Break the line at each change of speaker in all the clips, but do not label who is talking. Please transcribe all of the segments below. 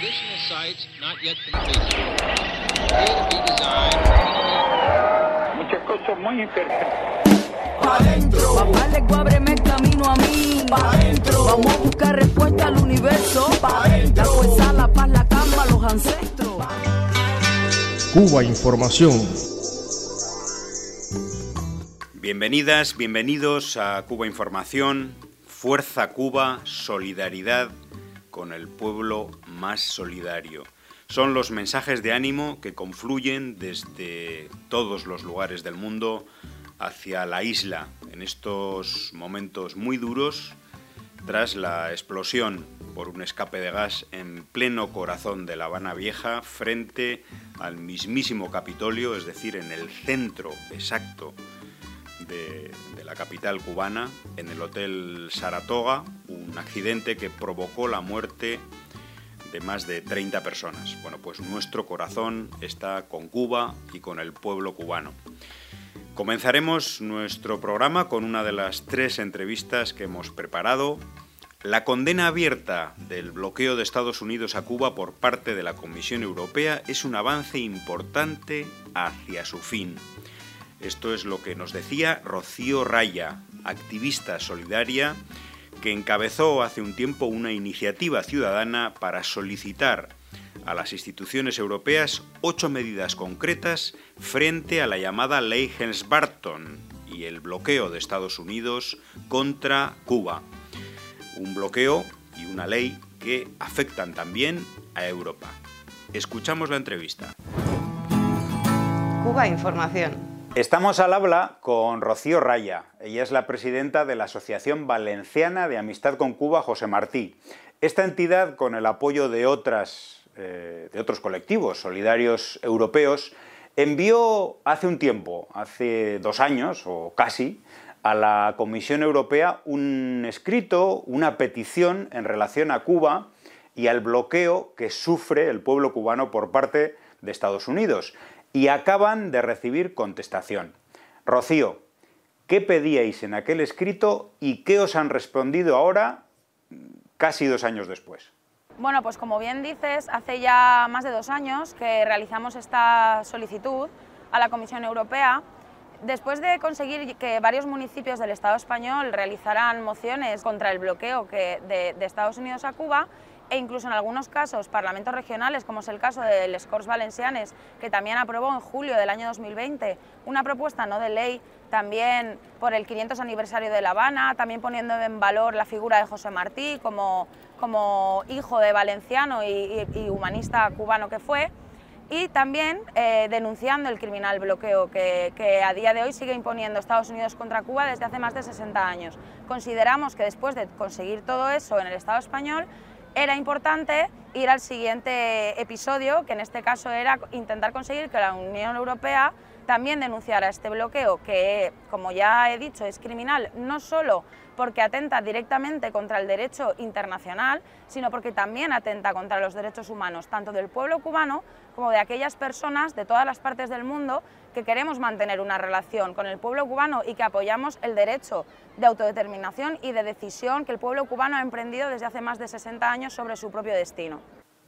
Additional sites not yet completed. Appear to be designed.
Muchas cosas muy interesantes.
Pa' dentro. Papá, le ábreme el camino a mí. Pa' dentro. Vamos a buscar respuesta al universo. Pa' dentro. La fuerza, la paz, la calma, los ancestros.
Cuba Información.
Bienvenidas, bienvenidos a Cuba Información. Fuerza Cuba, solidaridad con el pueblo más solidario. Son los mensajes de ánimo que confluyen desde todos los lugares del mundo hacia la isla en estos momentos muy duros tras la explosión por un escape de gas en pleno corazón de La Habana Vieja frente al mismísimo Capitolio, es decir, en el centro exacto de la capital cubana, en el Hotel Saratoga, un accidente que provocó la muerte de más de 30 personas. Bueno, pues nuestro corazón está con Cuba y con el pueblo cubano. Comenzaremos nuestro programa con una de las 3 entrevistas que hemos preparado. La condena abierta del bloqueo de Estados Unidos a Cuba por parte de la Comisión Europea es un avance importante hacia su fin. Esto es lo que nos decía Rocío Raya, activista solidaria, que encabezó hace un tiempo una iniciativa ciudadana para solicitar a las instituciones europeas 8 medidas concretas frente a la llamada Ley Helms-Burton y el bloqueo de Estados Unidos contra Cuba. Un bloqueo y una ley que afectan también a Europa. Escuchamos la entrevista.
Cuba Información.
Estamos al habla con Rocío Raya. Ella es la presidenta de la Asociación Valenciana de Amistad con Cuba, José Martí. Esta entidad, con el apoyo de otros colectivos solidarios europeos, envió hace un tiempo, hace 2 años o casi, a la Comisión Europea un escrito, una petición en relación a Cuba y al bloqueo que sufre el pueblo cubano por parte de Estados Unidos. Y acaban de recibir contestación. Rocío, ¿qué pedíais en aquel escrito y qué os han respondido ahora, casi 2 años después?
Bueno, pues como bien dices, hace ya más de 2 años que realizamos esta solicitud a la Comisión Europea, después de conseguir que varios municipios del Estado español realizaran mociones contra el bloqueo de Estados Unidos a Cuba, e incluso en algunos casos parlamentos regionales, como es el caso de les Corts Valencianes, que también aprobó en julio del año 2020 una propuesta no de ley también por el 500 aniversario de La Habana, también poniendo en valor la figura de José Martí como hijo de valenciano y humanista cubano que fue, y también denunciando el criminal bloqueo que a día de hoy sigue imponiendo Estados Unidos contra Cuba desde hace más de 60 años. Consideramos que después de conseguir todo eso en el Estado español, era importante ir al siguiente episodio, que en este caso era intentar conseguir que la Unión Europea también denunciara este bloqueo, que, como ya he dicho, es criminal, no solo porque atenta directamente contra el derecho internacional, sino porque también atenta contra los derechos humanos, tanto del pueblo cubano como de aquellas personas de todas las partes del mundo que queremos mantener una relación con el pueblo cubano y que apoyamos el derecho de autodeterminación y de decisión que el pueblo cubano ha emprendido desde hace más de 60 años sobre su propio destino.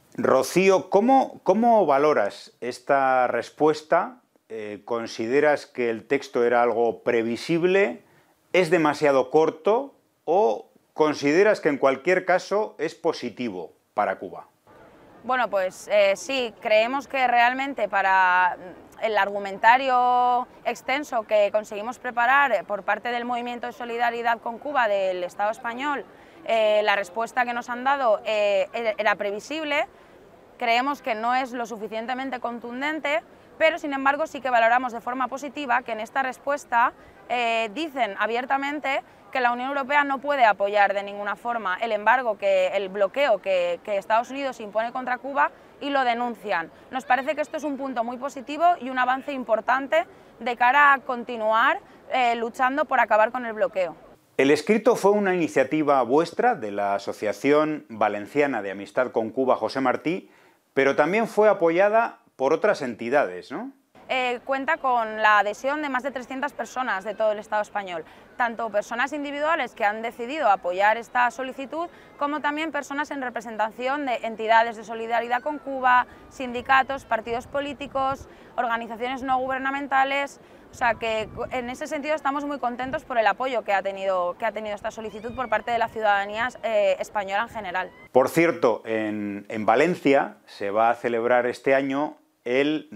Rocío, ¿cómo valoras esta respuesta? ¿Consideras que el texto era algo previsible? ¿Es demasiado corto? ¿O consideras que en cualquier caso es positivo para Cuba?
Bueno, pues sí, creemos que realmente para el argumentario extenso que conseguimos preparar por parte del Movimiento de Solidaridad con Cuba del Estado español, la respuesta que nos han dado era previsible. Creemos que no es lo suficientemente contundente, pero sin embargo sí que valoramos de forma positiva que en esta respuesta dicen abiertamente que la Unión Europea no puede apoyar de ninguna forma el embargo, el bloqueo que Estados Unidos impone contra Cuba, y lo denuncian. Nos parece que esto es un punto muy positivo y un avance importante de cara a continuar luchando por acabar con el bloqueo.
El escrito fue una iniciativa vuestra de la Asociación Valenciana de Amistad con Cuba, José Martí, pero también fue apoyada por otras entidades, ¿no?
cuenta con la adhesión de más de 300 personas de todo el Estado español, tanto personas individuales que han decidido apoyar esta solicitud, como también personas en representación de entidades de solidaridad con Cuba, sindicatos, partidos políticos, organizaciones no gubernamentales. O sea que en ese sentido estamos muy contentos por el apoyo que ha tenido esta solicitud por parte de la ciudadanía española en general.
Por cierto, en Valencia se va a celebrar este año el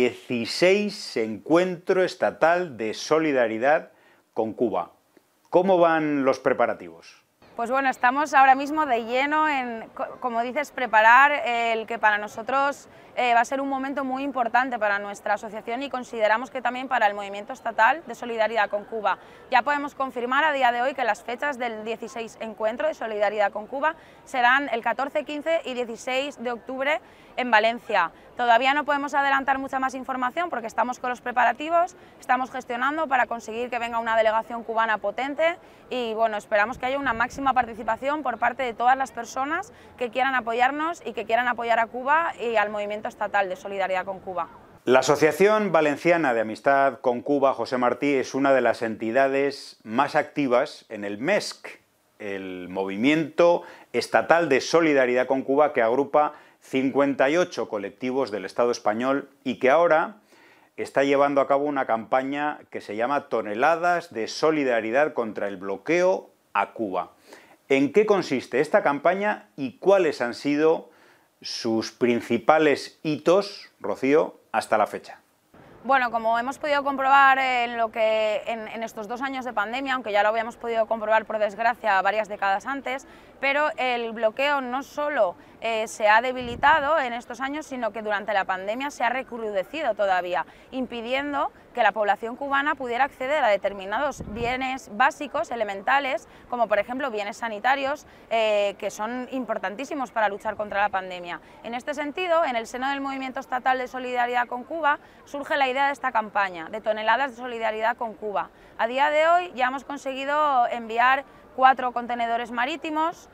16 Encuentro Estatal de Solidaridad con Cuba. ¿Cómo van los preparativos?
Pues bueno, estamos ahora mismo de lleno en, como dices, preparar el que para nosotros va a ser un momento muy importante para nuestra asociación y consideramos que también para el Movimiento Estatal de Solidaridad con Cuba. Ya podemos confirmar a día de hoy que las fechas del 16 Encuentro de Solidaridad con Cuba serán el 14, 15 y 16 de octubre en Valencia. Todavía no podemos adelantar mucha más información porque estamos con los preparativos, estamos gestionando para conseguir que venga una delegación cubana potente y bueno, esperamos que haya una máxima participación por parte de todas las personas que quieran apoyarnos y que quieran apoyar a Cuba y al Movimiento Estatal de Solidaridad con Cuba.
La Asociación Valenciana de Amistad con Cuba, José Martí, es una de las entidades más activas en el MESC, el Movimiento Estatal de Solidaridad con Cuba, que agrupa 58 colectivos del Estado español y que ahora está llevando a cabo una campaña que se llama Toneladas de Solidaridad contra el Bloqueo a Cuba. ¿En qué consiste esta campaña y cuáles han sido sus principales hitos, Rocío, hasta la fecha?
Bueno, como hemos podido comprobar en estos 2 años de pandemia, aunque ya lo habíamos podido comprobar por desgracia varias décadas antes, pero el bloqueo no solo se ha debilitado en estos años, sino que durante la pandemia se ha recrudecido todavía, impidiendo que la población cubana pudiera acceder a determinados bienes básicos, elementales, como por ejemplo bienes sanitarios, que son importantísimos para luchar contra la pandemia. En este sentido, en el seno del Movimiento Estatal de Solidaridad con Cuba, surge la idea de esta campaña, de Toneladas de Solidaridad con Cuba. A día de hoy ya hemos conseguido enviar 4 contenedores marítimos.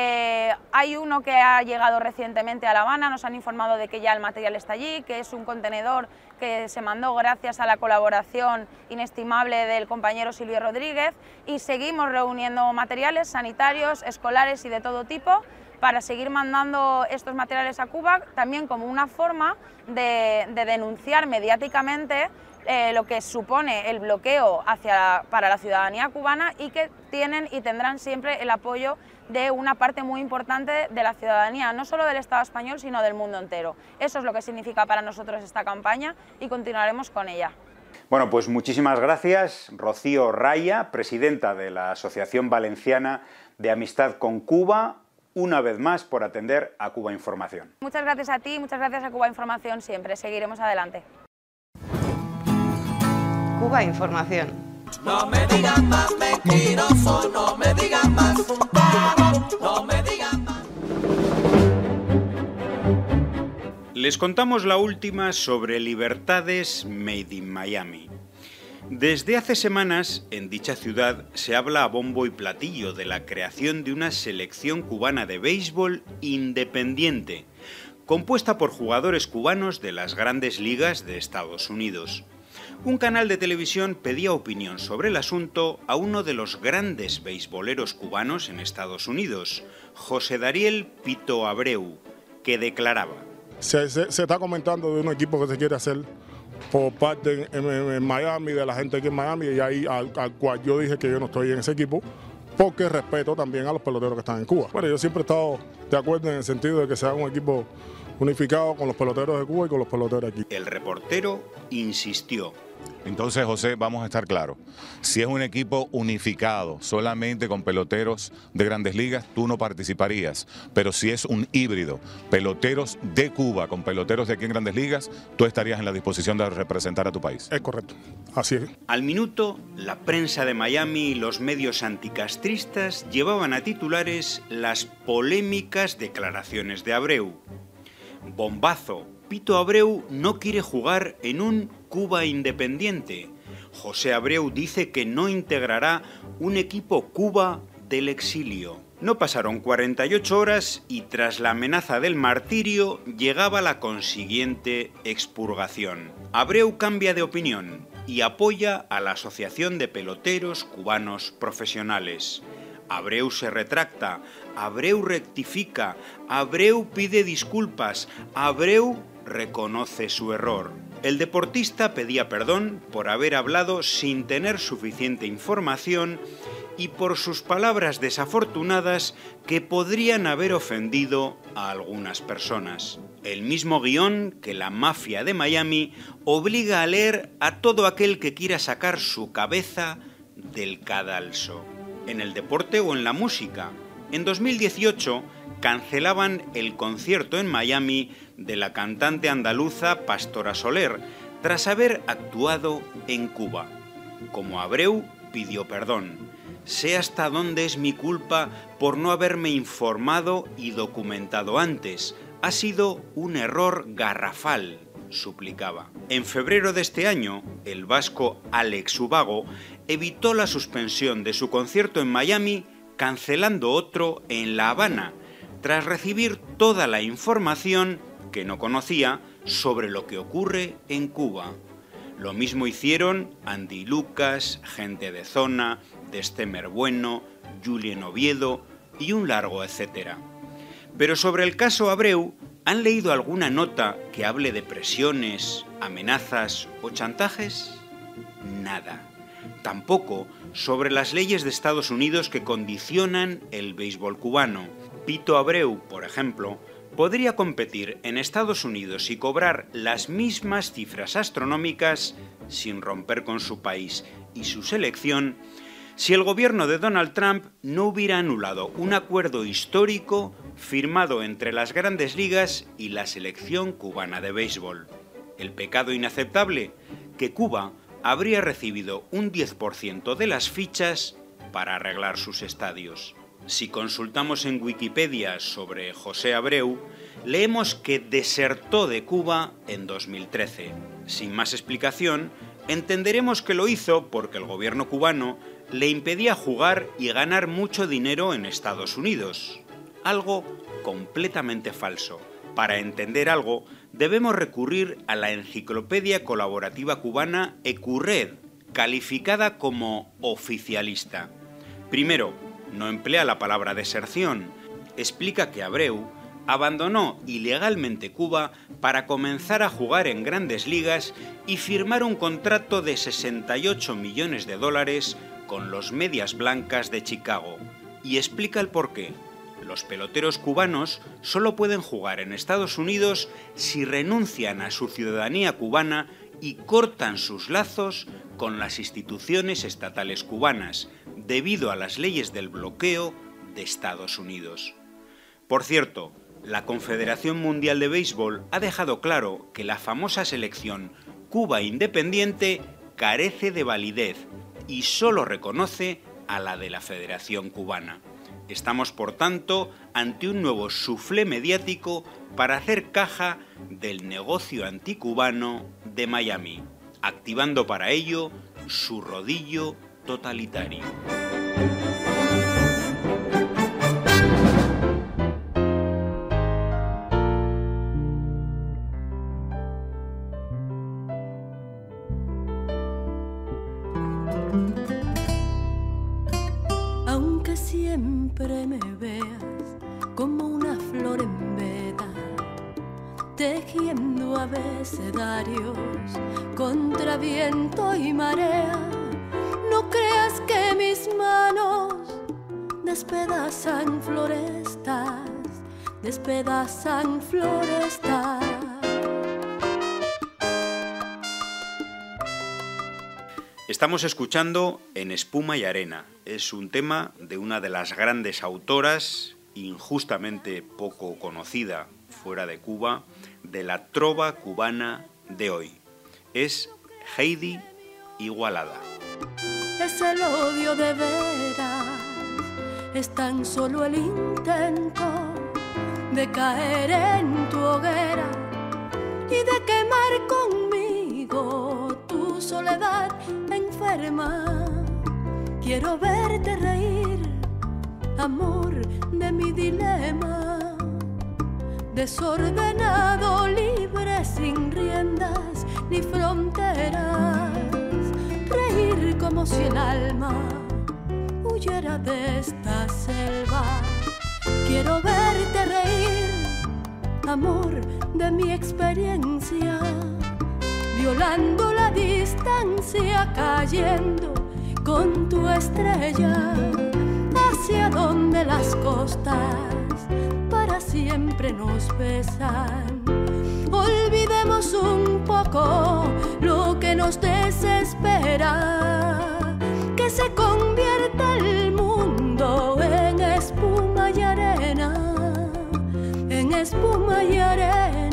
Hay uno que ha llegado recientemente a La Habana, nos han informado de que ya el material está allí, que es un contenedor que se mandó gracias a la colaboración inestimable del compañero Silvio Rodríguez, y seguimos reuniendo materiales sanitarios, escolares y de todo tipo para seguir mandando estos materiales a Cuba, también como una forma de denunciar mediáticamente lo que supone el bloqueo para la ciudadanía cubana, y que tienen y tendrán siempre el apoyo de una parte muy importante de la ciudadanía, no solo del Estado español, sino del mundo entero. Eso es lo que significa para nosotros esta campaña y continuaremos con ella.
Bueno, pues muchísimas gracias, Rocío Raya, presidenta de la Asociación Valenciana de Amistad con Cuba, una vez más por atender a Cuba Información.
Muchas gracias a ti, muchas gracias a Cuba Información siempre. Seguiremos adelante.
Cuba Información.
No me digan más mentiroso, no me digan más, no me digan más.
Les contamos la última sobre Libertades Made in Miami. Desde hace semanas, en dicha ciudad se habla a bombo y platillo de la creación de una selección cubana de béisbol independiente, compuesta por jugadores cubanos de las grandes ligas de Estados Unidos. Un canal de televisión pedía opinión sobre el asunto a uno de los grandes beisboleros cubanos en Estados Unidos, José Dariel Pito Abreu, que declaraba:
Se está comentando de un equipo que se quiere hacer por parte en Miami, de la gente aquí en Miami, y ahí al cual yo dije que yo no estoy en ese equipo, porque respeto también a los peloteros que están en Cuba. Bueno, yo siempre he estado de acuerdo en el sentido de que sea un equipo unificado con los peloteros de Cuba y con los peloteros aquí.
El reportero insistió:
Entonces, José, vamos a estar claros. Si es un equipo unificado, solamente con peloteros de grandes ligas, tú no participarías. Pero si es un híbrido, peloteros de Cuba con peloteros de aquí en grandes ligas, tú estarías en la disposición de representar a tu país.
Es correcto, así es.
Al minuto, la prensa de Miami y los medios anticastristas llevaban a titulares las polémicas declaraciones de Abreu. Bombazo: Pito Abreu no quiere jugar en un Cuba independiente. José Abreu dice que no integrará un equipo Cuba del exilio. No pasaron 48 horas y tras la amenaza del martirio llegaba la consiguiente expurgación. Abreu cambia de opinión y apoya a la Asociación de Peloteros Cubanos Profesionales. Abreu se retracta, Abreu rectifica, Abreu pide disculpas, Abreu reconoce su error. El deportista pedía perdón por haber hablado sin tener suficiente información y por sus palabras desafortunadas que podrían haber ofendido a algunas personas. El mismo guión que la mafia de Miami obliga a leer a todo aquel que quiera sacar su cabeza del cadalso. En el deporte o en la música. En 2018 cancelaban el concierto en Miami de la cantante andaluza Pastora Soler tras haber actuado en Cuba. Como Abreu pidió perdón. Sé hasta dónde es mi culpa por no haberme informado y documentado antes. Ha sido un error garrafal, suplicaba. En febrero de este año, el vasco Alex Ubago evitó la suspensión de su concierto en Miami, cancelando otro en La Habana, tras recibir toda la información que no conocía sobre lo que ocurre en Cuba. Lo mismo hicieron Andy Lucas, Gente de Zona, Destemer Bueno, Julien Oviedo y un largo etcétera. Pero sobre el caso Abreu, ¿han leído alguna nota que hable de presiones, amenazas o chantajes? Nada. Tampoco sobre las leyes de Estados Unidos que condicionan el béisbol cubano. Pito Abreu, por ejemplo, podría competir en Estados Unidos y cobrar las mismas cifras astronómicas sin romper con su país y su selección si el gobierno de Donald Trump no hubiera anulado un acuerdo histórico firmado entre las Grandes Ligas y la selección cubana de béisbol. El pecado inaceptable, que Cuba habría recibido un 10% de las fichas para arreglar sus estadios. Si consultamos en Wikipedia sobre José Abreu, leemos que desertó de Cuba en 2013. Sin más explicación, entenderemos que lo hizo porque el gobierno cubano le impedía jugar y ganar mucho dinero en Estados Unidos. Algo completamente falso. Para entender algo, debemos recurrir a la enciclopedia colaborativa cubana Ecurred, calificada como oficialista. Primero, no emplea la palabra deserción. Explica que Abreu abandonó ilegalmente Cuba para comenzar a jugar en Grandes Ligas y firmar un contrato de $68 millones con los Medias Blancas de Chicago. Y explica el porqué. Los peloteros cubanos solo pueden jugar en Estados Unidos si renuncian a su ciudadanía cubana y cortan sus lazos con las instituciones estatales cubanas, debido a las leyes del bloqueo de Estados Unidos. Por cierto, la Confederación Mundial de Béisbol ha dejado claro que la famosa selección Cuba Independiente carece de validez y solo reconoce a la de la Federación Cubana. Estamos, por tanto, ante un nuevo suflé mediático para hacer caja del negocio anticubano de Miami, activando para ello su rodillo totalitario.
Aunque siempre me veas como una flor en veda, tejiendo abecedarios contra viento y marea, no creas que mis manos despedazan florestas, despedazan florestas.
Estamos escuchando En espuma y arena. Es un tema de una de las grandes autoras, injustamente poco conocida fuera de Cuba, de la trova cubana de hoy. Es Heidi Igualada.
Es el odio de veras, es tan solo el intento de caer en tu hoguera y de quemar conmigo tu soledad enferma. Quiero verte reír amor de mi dilema, desordenado, libre, sin riendas ni fronteras, reír como si el alma huyera de esta selva. Quiero verte reír, amor de mi experiencia, violando la distancia, cayendo con tu estrella, hacia donde las costas para siempre nos besan. Olvidemos un poco lo que nos desespera, que se convierta el mundo en espuma y arena, en espuma y arena.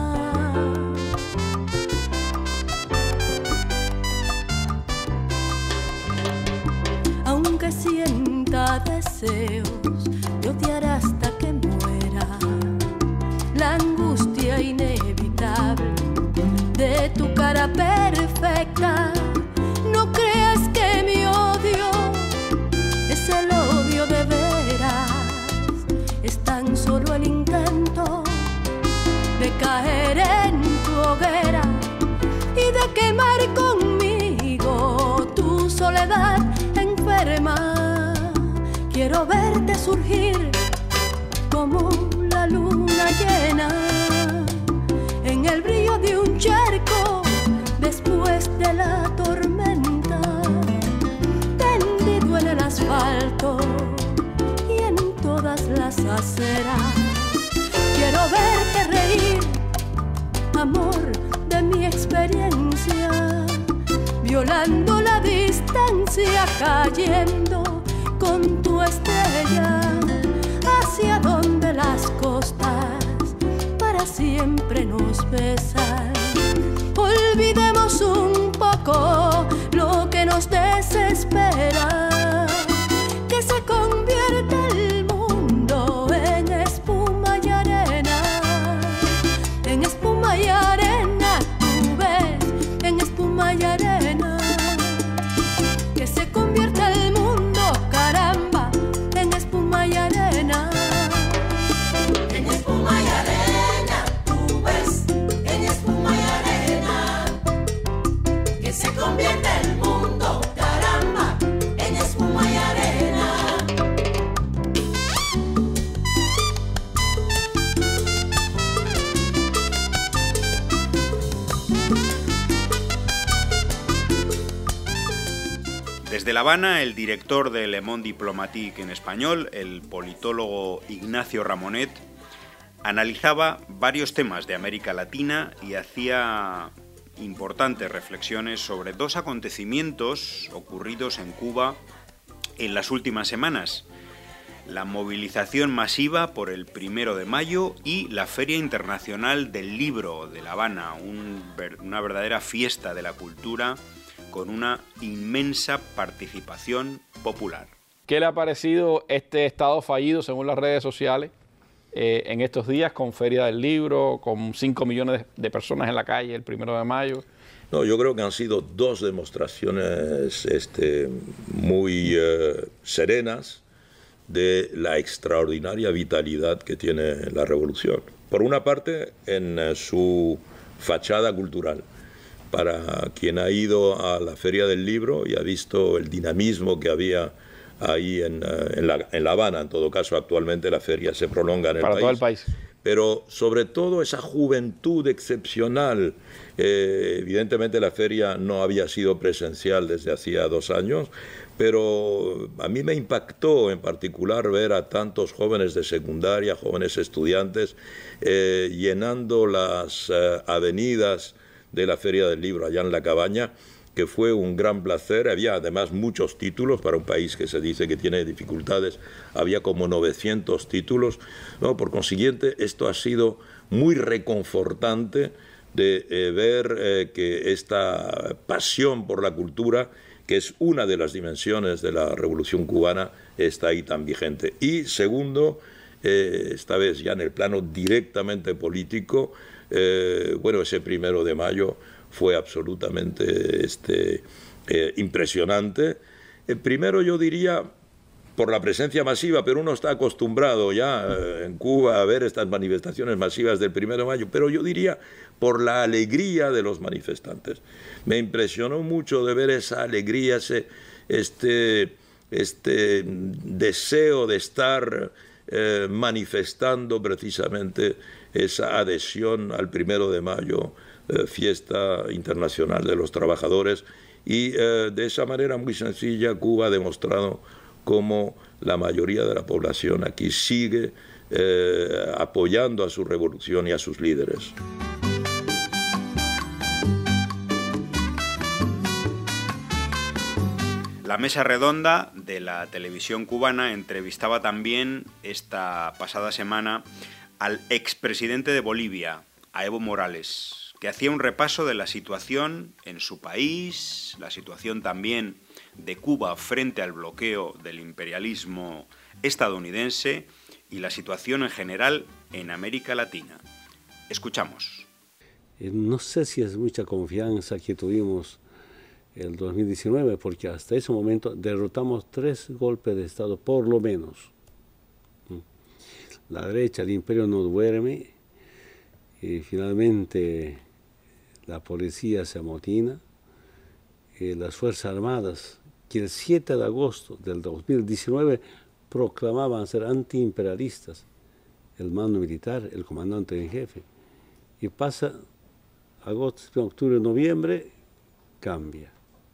Aunque sienta deseos de odiar hasta que muera, la angustia inevitable de tu cara perfecta, no creas que mi odio es el odio de veras, es tan solo el intento de caer en tu hoguera y de quemar conmigo tu soledad enferma. Quiero verte surgir como la luna llena en el brillo de un charco después de la tormenta, tendido en el asfalto y en todas las aceras. Quiero verte reír, amor de mi experiencia, violando la distancia, cayendo con tu estrella, hacia donde las costas para siempre nos besan. Olvidemos un poco lo que nos desespera, que se convierta el mundo en espuma y arena, en espuma y arena, tú ves, en espuma y arena, que se convierta el mundo, caramba, en espuma y arena, en espuma y arena, tú ves, en espuma y arena, que se convierta el mundo, caramba, en espuma y arena.
Desde La Habana, el director de Le Monde Diplomatique en español, el politólogo Ignacio Ramonet, analizaba varios temas de América Latina y hacía importantes reflexiones sobre dos acontecimientos ocurridos en Cuba en las últimas semanas: la movilización masiva por el 1 de mayo y la Feria Internacional del Libro de La Habana, una verdadera fiesta de la cultura con una inmensa participación popular.
¿Qué le ha parecido este estado fallido, según las redes sociales, en estos días, con Feria del Libro, con 5 millones de personas en la calle el 1 de mayo?
No, yo creo que han sido dos demostraciones muy serenas de la extraordinaria vitalidad que tiene la revolución. Por una parte, en su fachada cultural. Para quien ha ido a la Feria del Libro y ha visto el dinamismo que había ahí en La Habana, en todo caso actualmente la feria se prolonga en el país. Para todo el país. Pero sobre todo esa juventud excepcional. Evidentemente la feria no había sido presencial desde hacía 2 años, pero a mí me impactó en particular ver a tantos jóvenes de secundaria, jóvenes estudiantes, llenando las avenidas de la Feria del Libro allá en La Cabaña, que fue un gran placer. Había además muchos títulos para un país que se dice que tiene dificultades, había como 900 títulos, ¿no? Por consiguiente, esto ha sido muy reconfortante de ver que esta pasión por la cultura, que es una de las dimensiones de la Revolución Cubana, está ahí tan vigente. Y segundo, esta vez ya en el plano directamente político, bueno, ese 1 de mayo fue absolutamente impresionante. Primero yo diría por la presencia masiva, pero uno está acostumbrado ya en Cuba a ver estas manifestaciones masivas del 1 de mayo, pero yo diría por la alegría de los manifestantes. Me impresionó mucho de ver esa alegría, este deseo de estar manifestando precisamente esa adhesión al 1 de mayo, fiesta internacional de los trabajadores, y de esa manera muy sencilla Cuba ha demostrado cómo la mayoría de la población aquí sigue apoyando a su revolución y a sus líderes.
La mesa redonda de la televisión cubana entrevistaba también esta pasada semana al expresidente de Bolivia, a Evo Morales, que hacía un repaso de la situación en su país, la situación también de Cuba frente al bloqueo del imperialismo estadounidense y la situación en general en América Latina. Escuchamos.
No sé si es mucha confianza que tuvimos el 2019, porque hasta ese momento derrotamos 3 golpes de Estado, por lo menos. La derecha, el imperio no duerme, y finalmente la policía se amotina, las Fuerzas Armadas, que el 7 de agosto del 2019 proclamaban ser antiimperialistas, el mando militar, el comandante en jefe, y pasa agosto, octubre, noviembre, cambia.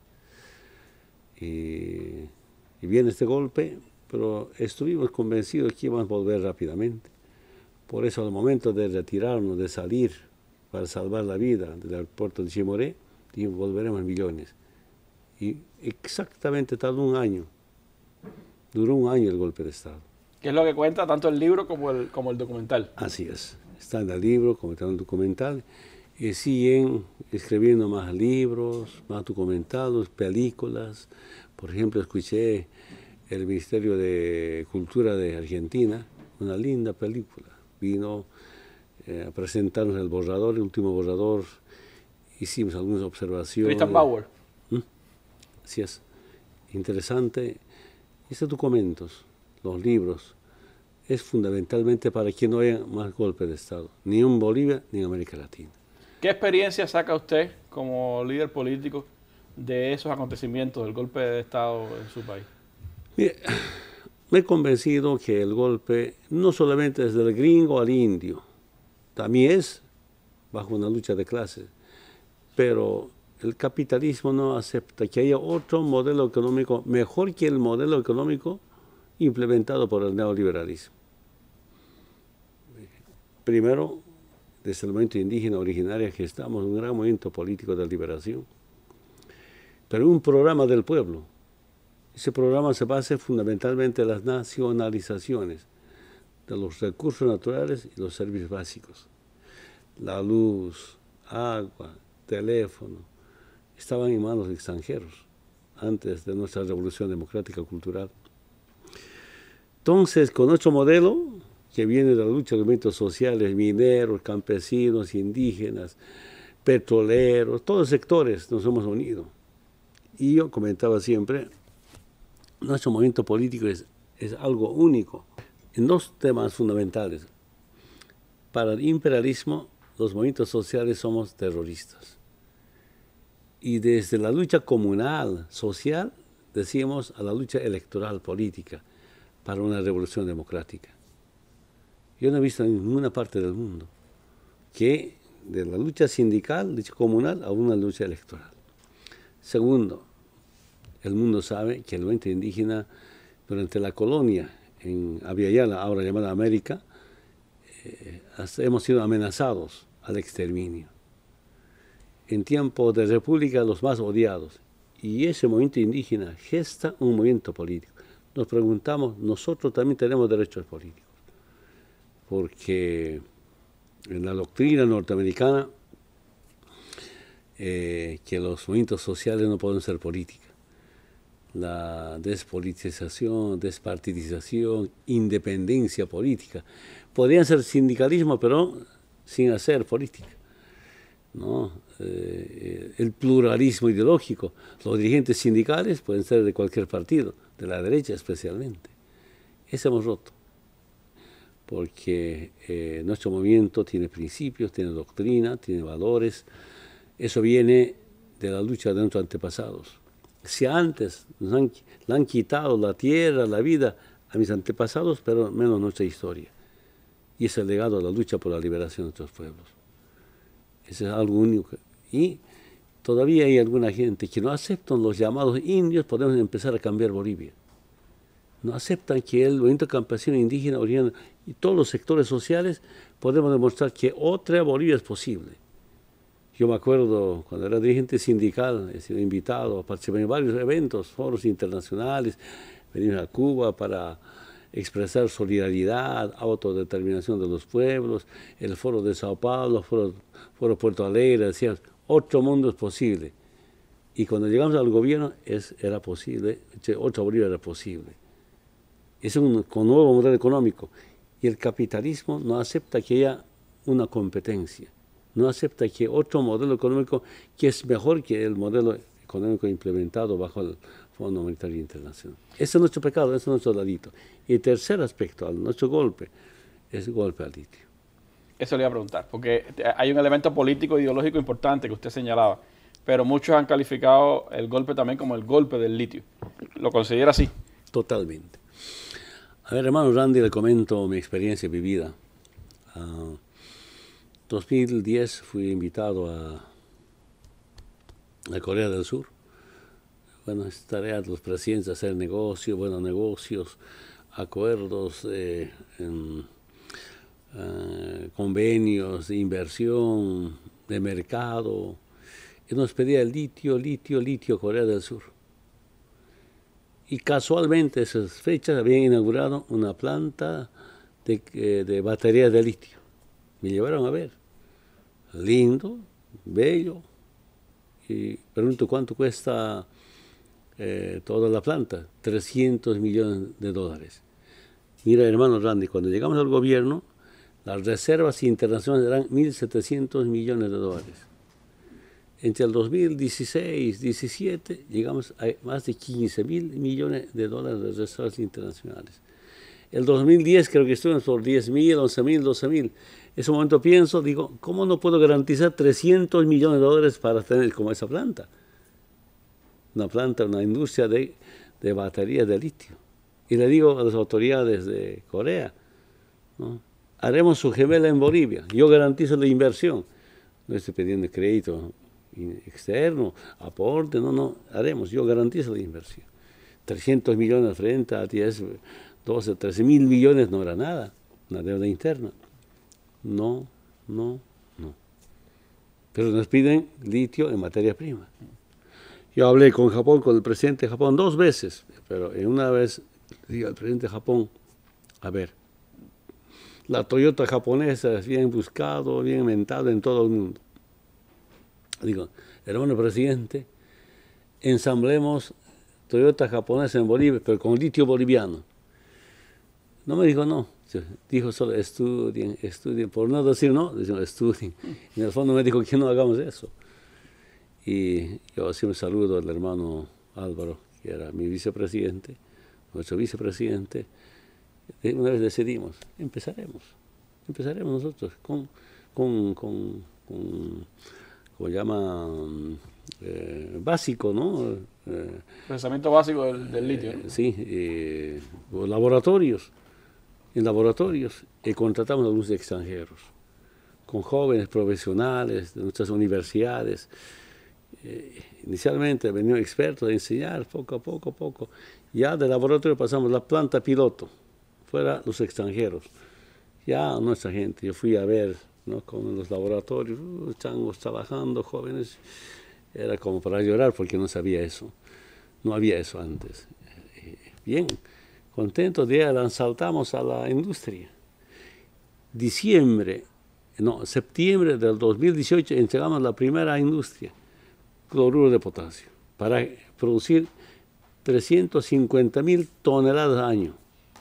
Y viene este golpe, pero estuvimos convencidos que íbamos a volver rápidamente. Por eso al momento de retirarnos, de salir para salvar la vida del aeropuerto de Chimoré, dijimos, volveremos en millones. Y exactamente tardó un año, duró un año el golpe de Estado.
¿Qué es lo que cuenta tanto el libro como el documental?
Así es, está en el libro como está en el documental. Y siguen escribiendo más libros, más documentados, películas. Por ejemplo, escuché el Ministerio de Cultura de Argentina, una linda película. Vino a presentarnos el borrador, el último borrador. Hicimos algunas observaciones.
Christian Bauer.
Así es. Interesante. Estos documentos, los libros, es fundamentalmente para que no haya más golpes de Estado, ni en Bolivia ni en América Latina.
¿Qué experiencia saca usted como líder político de esos acontecimientos, del golpe de Estado en su país?
Mire, me he convencido que el golpe no solamente es del gringo al indio, también es bajo una lucha de clases, pero el capitalismo no acepta que haya otro modelo económico mejor que el modelo económico implementado por el neoliberalismo. Primero, desde el movimiento indígena originario que estamos, un gran movimiento político de liberación, pero un programa del pueblo. Ese programa se basa fundamentalmente en las nacionalizaciones de los recursos naturales y los servicios básicos. La luz, agua, teléfono, estaban en manos de extranjeros antes de nuestra revolución democrática cultural. Entonces, con nuestro modelo, que viene de la lucha de los movimientos sociales, mineros, campesinos, indígenas, petroleros, todos los sectores nos hemos unido. Y yo comentaba siempre, nuestro movimiento político es algo único en 2 temas fundamentales. Para el imperialismo, los movimientos sociales somos terroristas. Y desde la lucha comunal, social, decimos a la lucha electoral, política, para una revolución democrática. Yo no he visto en ninguna parte del mundo que de la lucha sindical, lucha comunal, a una lucha electoral. Segundo, el mundo sabe que el movimiento indígena durante la colonia en Abiyala, ahora llamada América, hemos sido amenazados al exterminio. En tiempos de república, los más odiados. Y ese movimiento indígena gesta un movimiento político. Nos preguntamos, nosotros también tenemos derechos políticos. Porque en la doctrina norteamericana, que los movimientos sociales no pueden ser política. La despolitización, despartidización, independencia política. Podrían ser sindicalismo, pero sin hacer política, ¿no? El pluralismo ideológico. Los dirigentes sindicales pueden ser de cualquier partido, de la derecha especialmente. Ese hemos roto. Porque nuestro movimiento tiene principios, tiene doctrina, tiene valores. Eso viene de la lucha de nuestros antepasados. Si antes le han quitado la tierra, la vida a mis antepasados, pero menos nuestra historia. Y es el legado de la lucha por la liberación de nuestros pueblos. Eso es algo único. Y todavía hay alguna gente que no aceptan los llamados indios, podemos empezar a cambiar Bolivia. No aceptan que el movimiento campesino, indígena, oriental y todos los sectores sociales podemos demostrar que otra Bolivia es posible. Yo me acuerdo cuando era dirigente sindical, he sido invitado a participar en varios eventos, foros internacionales, venir a Cuba para expresar solidaridad, autodeterminación de los pueblos, el foro de Sao Paulo, foro Puerto Alegre, decían, otro mundo es posible. Y cuando llegamos al gobierno era posible, otra Bolivia era posible. Es un nuevo modelo económico. Y el capitalismo no acepta que haya una competencia. No acepta que otro modelo económico que es mejor que el modelo económico implementado bajo el Fondo Monetario Internacional. Ese es nuestro pecado, ese es nuestro delito. Y el tercer aspecto, nuestro golpe, es el golpe al litio.
Eso le iba a preguntar, porque hay un elemento político e ideológico importante que usted señalaba, pero muchos han calificado el golpe también como el golpe del litio. ¿Lo considera así?
Totalmente. A ver, hermano Randy, le comento mi experiencia vivida. 2010 fui invitado a Corea del Sur. Bueno, es tarea de los presidentes hacer negocios, buenos negocios, acuerdos, convenios de inversión, de mercado. Y nos pedía el litio, Corea del Sur. Y casualmente esas fechas habían inaugurado una planta de baterías de litio. Me llevaron a ver. Lindo, bello. Y pregunto cuánto cuesta toda la planta. $300 millones. Mira, hermano Randy, cuando llegamos al gobierno, las reservas internacionales eran $1.700 millones. Entre el 2016 y 2017 llegamos a más de $15.000 millones de reservas internacionales. El 2010 creo que estuvimos por 10.000, 11.000, 12.000. En ese momento pienso, digo, ¿cómo no puedo garantizar $300 millones para tener como esa planta? Una planta, una industria de baterías de litio. Y le digo a las autoridades de Corea, ¿no? Haremos su gemela en Bolivia, yo garantizo la inversión. No estoy pidiendo crédito externo, aporte, no, haremos, yo garantizo la inversión. 300 millones frente a 10, 12, 13.000 millones no era nada, una deuda interna. No. Pero nos piden litio en materia prima. Yo hablé con Japón, con el presidente de Japón 2 veces, pero en una vez digo al presidente de Japón, a ver, la Toyota japonesa es bien buscado, bien inventado en todo el mundo. Digo, hermano presidente, ensamblemos Toyota japonesa en Bolivia, pero con litio boliviano. No me dijo no, dijo solo estudien, por no decir no, dijo estudien. En el fondo me dijo que no hagamos eso. Y yo siempre saludo al hermano Álvaro, que era mi vicepresidente, nuestro vicepresidente. Una vez decidimos, empezaremos nosotros como llama básico, ¿no?
Procesamiento básico del litio, ¿no?
Sí, laboratorios. En laboratorios contratamos a algunos extranjeros, con jóvenes profesionales de nuestras universidades. Inicialmente venían expertos a enseñar poco a poco. Ya del laboratorio pasamos a la planta piloto, fuera los extranjeros. Ya nuestra gente, yo fui a ver, ¿no? Con los laboratorios, changos trabajando, jóvenes, era como para llorar porque no sabía eso, no había eso antes. Bien, contentos de ahí saltamos a la industria. Septiembre del 2018 entregamos la primera industria, cloruro de potasio, para producir 350.000 toneladas al año.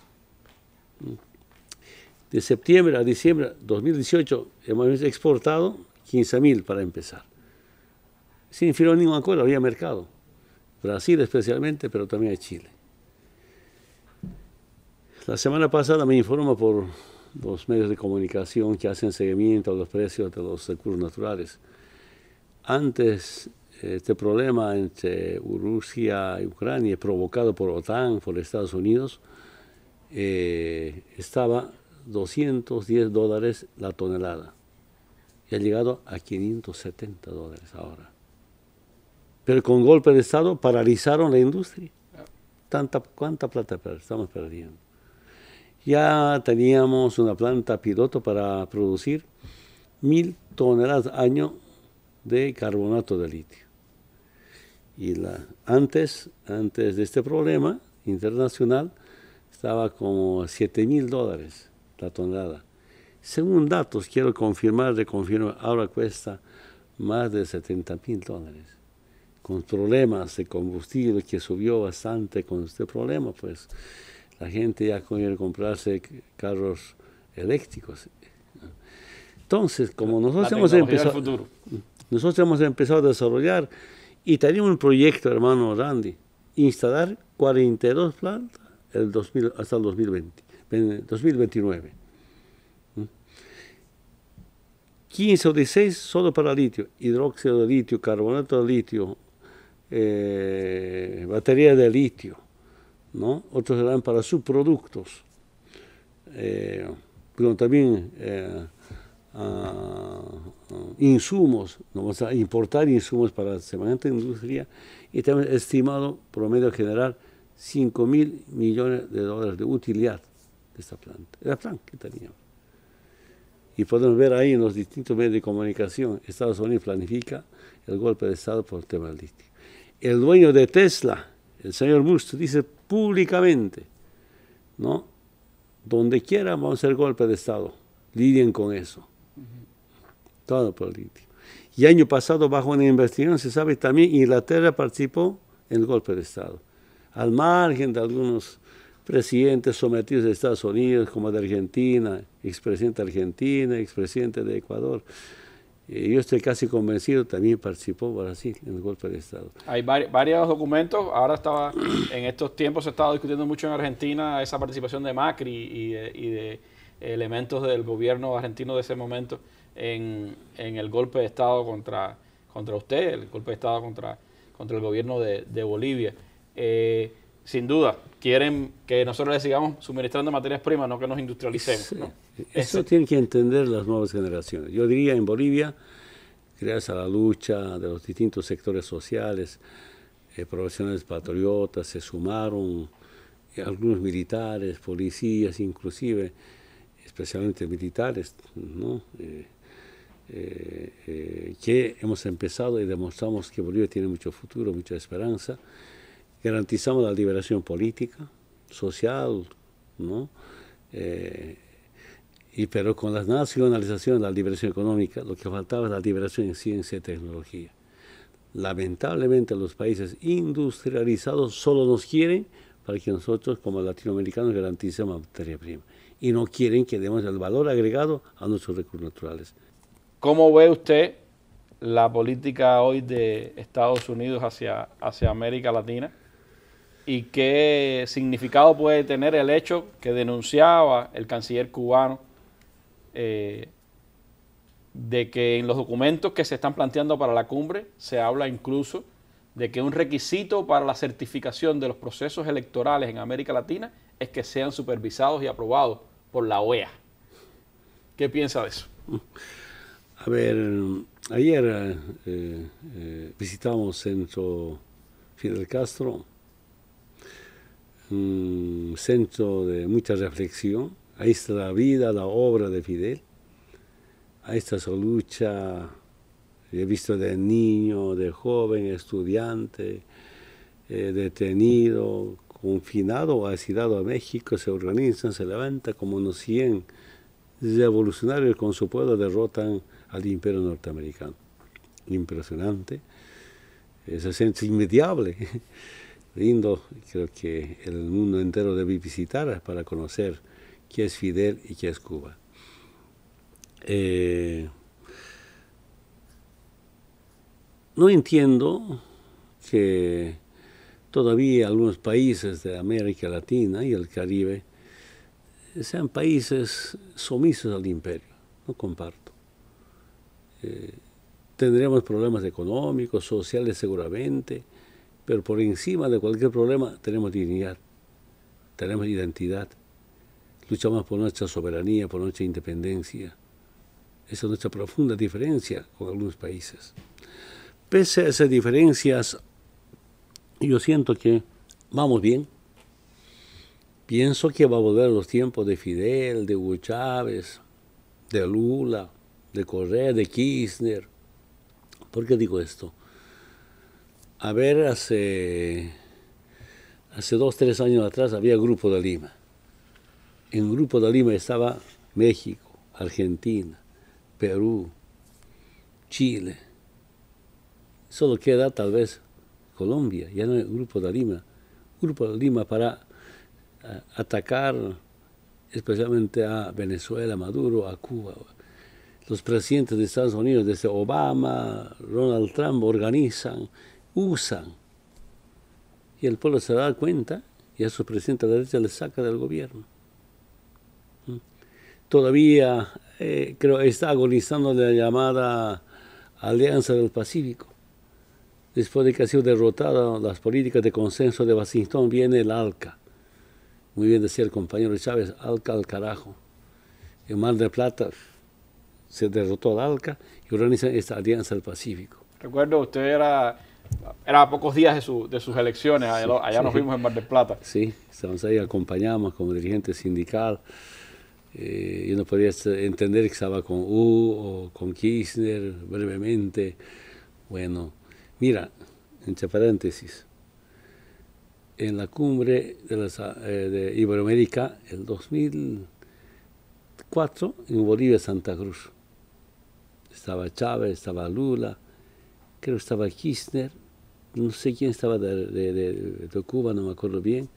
De septiembre a diciembre de 2018 hemos exportado 15.000 para empezar. Sin firmar ningún acuerdo, había mercado. Brasil especialmente, pero también a Chile. La semana pasada me informa por los medios de comunicación que hacen seguimiento a los precios de los recursos naturales. Antes, este problema entre Rusia y Ucrania, provocado por OTAN, por Estados Unidos, estaba $210 la tonelada y ha llegado a $570 ahora. Pero con golpe de Estado paralizaron la industria. ¿Cuánta plata estamos perdiendo? Ya teníamos una planta piloto para producir 1.000 toneladas al año de carbonato de litio. Y antes de este problema internacional estaba como $7.000 la tonelada. Según datos, quiero confirmar, ahora cuesta más de $70.000. Con problemas de combustible que subió bastante con este problema, pues la gente ya quiere comprarse carros eléctricos. Entonces, como nosotros hemos empezado a desarrollar, y teníamos un proyecto, hermano Randy, instalar 42 plantas hasta el 2029. 15 o 16 solo para litio, hidróxido de litio, carbonato de litio, batería de litio, ¿no? Otros serán para subproductos, pero también insumos, vamos a importar insumos para semejante industria, y también estimado promedio general $5.000 millones de utilidad de esta planta, la planta que teníamos. Y podemos ver ahí en los distintos medios de comunicación, Estados Unidos planifica el golpe de Estado por el tema del litio. El dueño de Tesla, el señor Musk, dice públicamente, ¿no? Donde quiera vamos a hacer golpe de Estado, lidien con eso. Todo por el litio. Y año pasado, bajo una investigación, se sabe también Inglaterra participó en el golpe de Estado. Al margen de algunos presidentes sometidos de Estados Unidos, como de Argentina, expresidente de Argentina, expresidente de Ecuador. Yo estoy casi convencido, también participó Brasil en el golpe de Estado.
Hay varios documentos. Ahora en estos tiempos se estaba discutiendo mucho en Argentina esa participación de Macri y de elementos del gobierno argentino de ese momento en el golpe de Estado contra usted, el golpe de Estado contra el gobierno de Bolivia. Sin duda, quieren que nosotros les sigamos suministrando materias primas, no que nos industrialicemos. Sí. ¿No?
Eso tienen que entender las nuevas generaciones. Yo diría en Bolivia, gracias a la lucha de los distintos sectores sociales, profesionales patriotas, se sumaron algunos militares, policías, inclusive, especialmente militares, ¿no? Que hemos empezado y demostramos que Bolivia tiene mucho futuro, mucha esperanza. Garantizamos la liberación política, social, ¿no? Pero con la nacionalización, la liberación económica, lo que faltaba es la liberación en ciencia y tecnología. Lamentablemente los países industrializados solo nos quieren para que nosotros como latinoamericanos garanticemos materia prima y no quieren que demos el valor agregado a nuestros recursos naturales.
¿Cómo ve usted la política hoy de Estados Unidos hacia América Latina? ¿Y qué significado puede tener el hecho que denunciaba el canciller cubano de que en los documentos que se están planteando para la cumbre se habla incluso de que un requisito para la certificación de los procesos electorales en América Latina es que sean supervisados y aprobados por la OEA? ¿Qué piensa de eso?
A ver, ayer visitamos Centro Fidel Castro, un centro de mucha reflexión. Ahí está la vida, la obra de Fidel. Ahí está su lucha. He visto de niño, de joven, estudiante, detenido, confinado o asilado a México. Se organizan, se levantan como unos 100 revolucionarios con su pueblo, derrotan al imperio norteamericano. Impresionante. Se siente inmediable. Lindo, creo que el mundo entero debe visitar para conocer qué es Fidel y qué es Cuba. No entiendo que todavía algunos países de América Latina y el Caribe sean países sumisos al imperio. No comparto. Tendremos problemas económicos, sociales seguramente, pero por encima de cualquier problema tenemos dignidad, tenemos identidad, luchamos por nuestra soberanía, por nuestra independencia. Esa es nuestra profunda diferencia con algunos países. Pese a esas diferencias, yo siento que vamos bien. Pienso que va a volver a los tiempos de Fidel, de Hugo Chávez, de Lula, de Correa, de Kirchner. ¿Por qué digo esto? A ver, hace 2, 3 años atrás había Grupo de Lima. En Grupo de Lima estaba México, Argentina, Perú, Chile. Solo queda tal vez Colombia, ya no hay Grupo de Lima. Grupo de Lima para atacar especialmente a Venezuela, Maduro, a Cuba. Los presidentes de Estados Unidos, desde Obama, Donald Trump, organizan, usan. Y el pueblo se da cuenta y a su presidente de la derecha le saca del gobierno. Todavía creo está agonizando la llamada Alianza del Pacífico. Después de que ha sido derrotada las políticas de consenso de Washington, viene el ALCA. Muy bien decía el compañero Chávez, ALCA al carajo. En Mar del Plata se derrotó al ALCA y organizan esta Alianza del Pacífico.
Recuerdo, usted era a pocos días de sus elecciones, allá nos vimos en Mar del Plata.
Sí, estamos ahí, acompañamos como dirigente sindical. Yo no podía entender que estaba con o con Kirchner brevemente. Bueno, mira, entre paréntesis, en la cumbre de Iberoamérica, el 2004, en Bolivia, Santa Cruz, estaba Chávez, estaba Lula, creo que estaba Kirchner, no sé quién estaba de Cuba, no me acuerdo bien.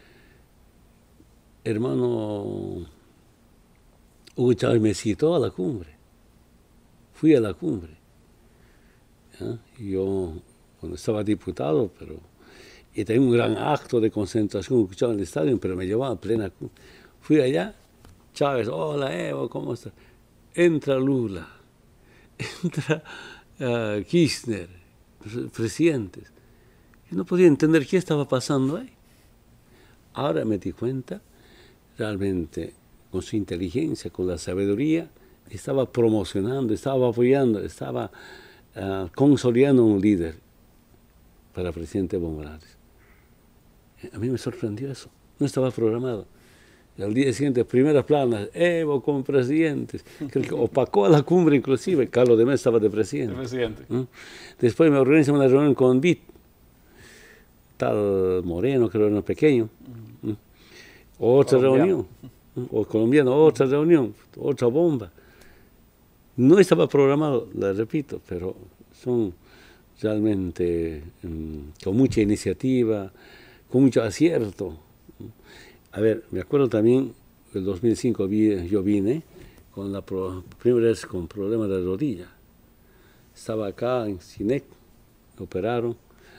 Hermano Hugo Chávez me citó a la cumbre. Fui a la cumbre. ¿Ya? Yo, cuando estaba diputado, y tenía un gran acto de concentración escuchado en el estadio, pero me llevaba a plena cumbre. Fui allá, Chávez, hola Evo, ¿cómo estás? Entra Lula, entra Kirchner, presidentes. Yo no podía entender qué estaba pasando ahí. Ahora me di cuenta, realmente, con su inteligencia, con la sabiduría, estaba promocionando, estaba apoyando, estaba consolidando un líder para el presidente Evo Morales. A mí me sorprendió eso, no estaba programado. Y al día siguiente, primeras planas, Evo como presidente. Creo que opacó a la cumbre inclusive, Carlos de Mesa estaba de presidente. Después me organizan una reunión con BIT, tal Moreno, creo que era pequeño. Otra reunión. O colombiano, otra reunión, otra bomba. No estaba programado, la repito, pero son realmente con mucha iniciativa, con mucho acierto. A ver, me acuerdo también, en el 2005 yo vine con la primera vez con problemas de rodilla. Estaba acá en Cinec, me operaron.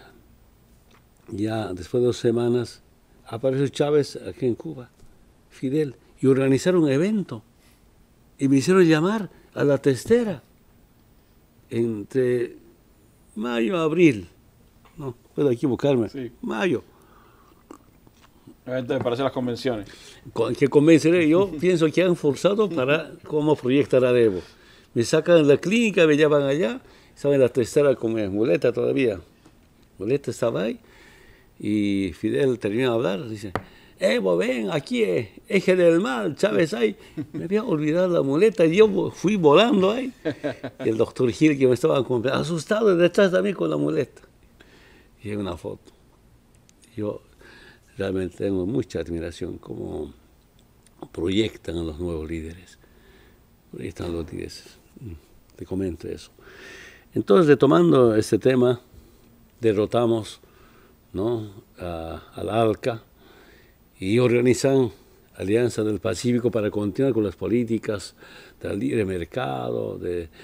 Ya después de 2 semanas apareció Chávez aquí en Cuba, Fidel, y organizaron un evento. Y me hicieron llamar a la testera entre mayo y abril. No, puedo equivocarme. Sí. Mayo.
Evento me parece las convenciones.
¿Qué convenceré? Yo pienso que han forzado para cómo proyectar a Evo. Me sacan de la clínica, me llevan allá, estaba en la testera con muleta todavía. Muleta estaba ahí y Fidel terminó de hablar, dice, Evo, ven, aquí es Eje del Mal, Chávez ahí. Me había olvidado la muleta y yo fui volando ahí. Y el doctor Gil, que me estaba acompañando, asustado detrás de mí con la muleta. Y hay una foto. Yo realmente tengo mucha admiración cómo proyectan a los nuevos líderes. Proyectan a los líderes. Te comento eso. Entonces, retomando este tema, derrotamos, ¿no?, al ALCA, y organizan Alianza del Pacífico para continuar con las políticas del libre mercado,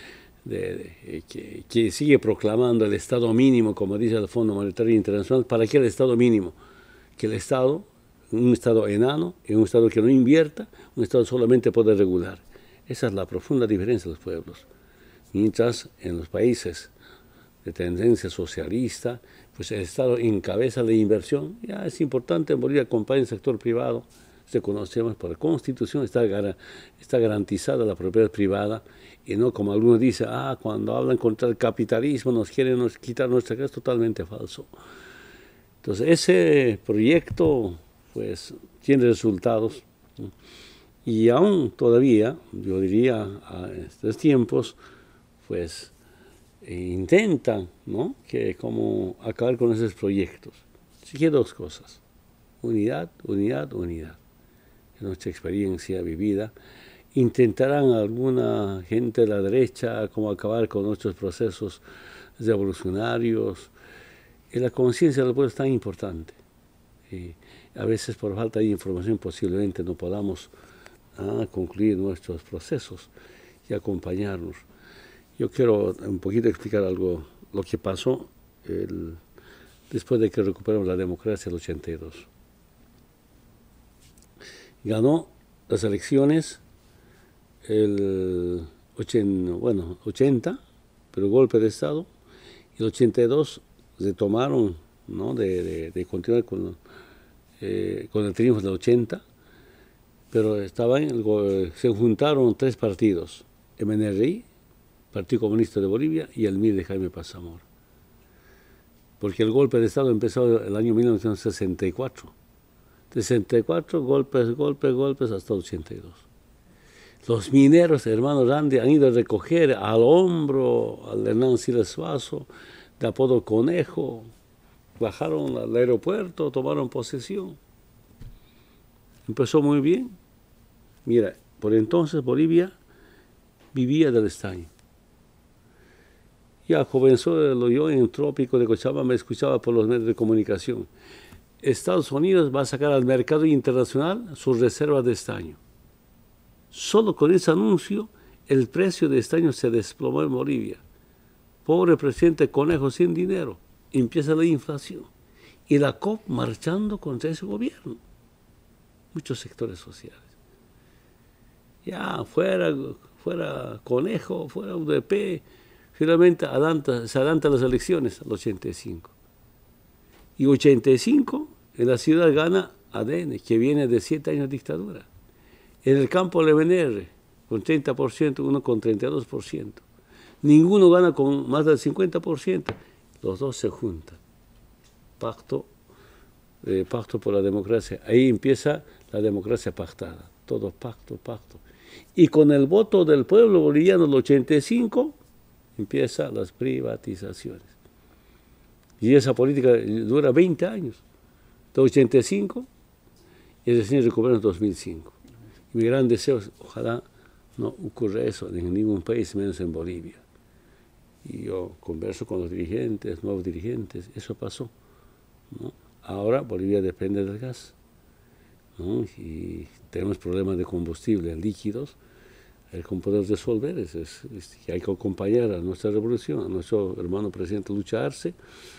que sigue proclamando el Estado mínimo, como dice el Fondo Monetario Internacional. ¿Para qué el Estado mínimo? Que el Estado un Estado enano, en un Estado que no invierta, un Estado solamente puede regular. Esa es la profunda diferencia de los pueblos. Mientras en los países de tendencia socialista, pues el Estado encabeza la inversión. Ya es importante en Bolivia acompañar el sector privado. Reconocemos por la Constitución está garantizada la propiedad privada y no como algunos dicen, cuando hablan contra el capitalismo nos quieren quitar nuestra casa, es totalmente falso. Entonces ese proyecto pues tiene resultados, ¿no? Y aún todavía, yo diría, a estos tiempos, pues intentan, ¿no?, que como acabar con esos proyectos. Así que dos cosas: unidad, unidad, unidad. En nuestra experiencia vivida, intentarán alguna gente de la derecha como acabar con nuestros procesos revolucionarios. Y la conciencia del pueblo es tan importante. Y a veces por falta de información posiblemente no podamos concluir nuestros procesos y acompañarnos. Yo quiero un poquito explicar algo, lo que pasó después de que recuperamos la democracia en el 82. Ganó las elecciones el 80, pero golpe de Estado, y el 82 retomaron, ¿no?, de continuar con el triunfo del 80, pero se juntaron tres partidos: MNRI, Partido Comunista de Bolivia, y el MIR de Jaime Paz Zamora. Porque el golpe de Estado empezó el año 1964. 64, golpes hasta 82. Los mineros, hermanos Randy, han ido a recoger al hombro al Hernán Siles Suazo, de apodo Conejo, bajaron al aeropuerto, tomaron posesión. Empezó muy bien. Mira, por entonces Bolivia vivía del estaño. Ya comenzó yo en el trópico de Cochabamba, me escuchaba por los medios de comunicación. Estados Unidos va a sacar al mercado internacional sus reservas de estaño. Solo con ese anuncio, el precio de estaño se desplomó en Bolivia. Pobre presidente Conejo sin dinero. Empieza la inflación. Y la COP marchando contra ese gobierno. Muchos sectores sociales. Ya, fuera Conejo, fuera UDP. Finalmente se adelantan las elecciones al 85. Y 85, en la ciudad gana ADN, que viene de 7 años de dictadura. En el campo el MNR, con 30%, uno con 32%. Ninguno gana con más del 50%. Los dos se juntan. Pacto por la democracia. Ahí empieza la democracia pactada. Todo pacto. Y con el voto del pueblo boliviano del 85, empiezan las privatizaciones. Y esa política dura 20 años, de 85, y recién recupera en 2005. Y mi gran deseo es, ojalá no ocurra eso en ningún país, menos en Bolivia. Y yo converso con los dirigentes, nuevos dirigentes, eso pasó, ¿no? Ahora Bolivia depende del gas, ¿no? Y tenemos problemas de combustible, líquidos. ¿Cómo podemos resolver? Que hay que acompañar a nuestra revolución, a nuestro hermano presidente Lucha Arce,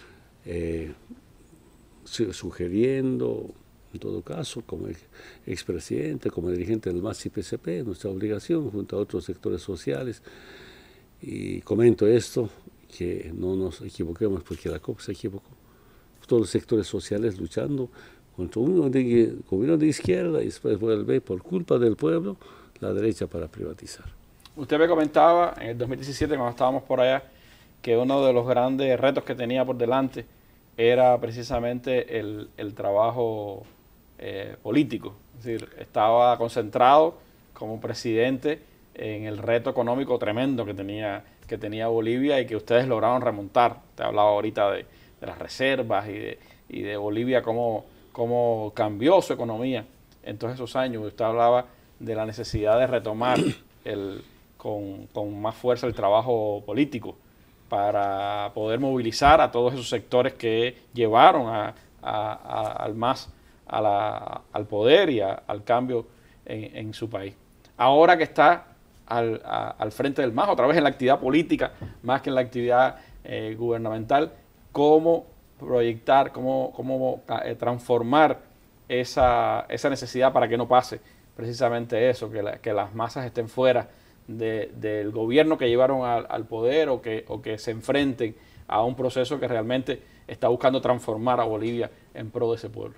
sugiriendo, en todo caso, como expresidente, como dirigente del MAS y PCP, nuestra obligación junto a otros sectores sociales. Y comento esto, que no nos equivoquemos, porque la COP se equivocó. Todos los sectores sociales luchando contra un gobierno de izquierda y después vuelve, por culpa del pueblo, la derecha para privatizar.
Usted me comentaba en el 2017, cuando estábamos por allá, que uno de los grandes retos que tenía por delante era precisamente el trabajo político. Es decir, estaba concentrado como presidente en el reto económico tremendo que tenía Bolivia y que ustedes lograron remontar. Usted hablaba ahorita de las reservas y de Bolivia, cómo cambió su economía en todos esos años. Usted hablaba de la necesidad de retomar con más fuerza el trabajo político para poder movilizar a todos esos sectores que llevaron al MAS al poder y al cambio en su país. Ahora que está al frente del MAS, otra vez en la actividad política, más que en la actividad gubernamental, cómo proyectar, cómo transformar esa necesidad para que no pase precisamente eso, que las masas estén fuera del gobierno que llevaron al poder o que se enfrenten a un proceso que realmente está buscando transformar a Bolivia en pro de ese pueblo?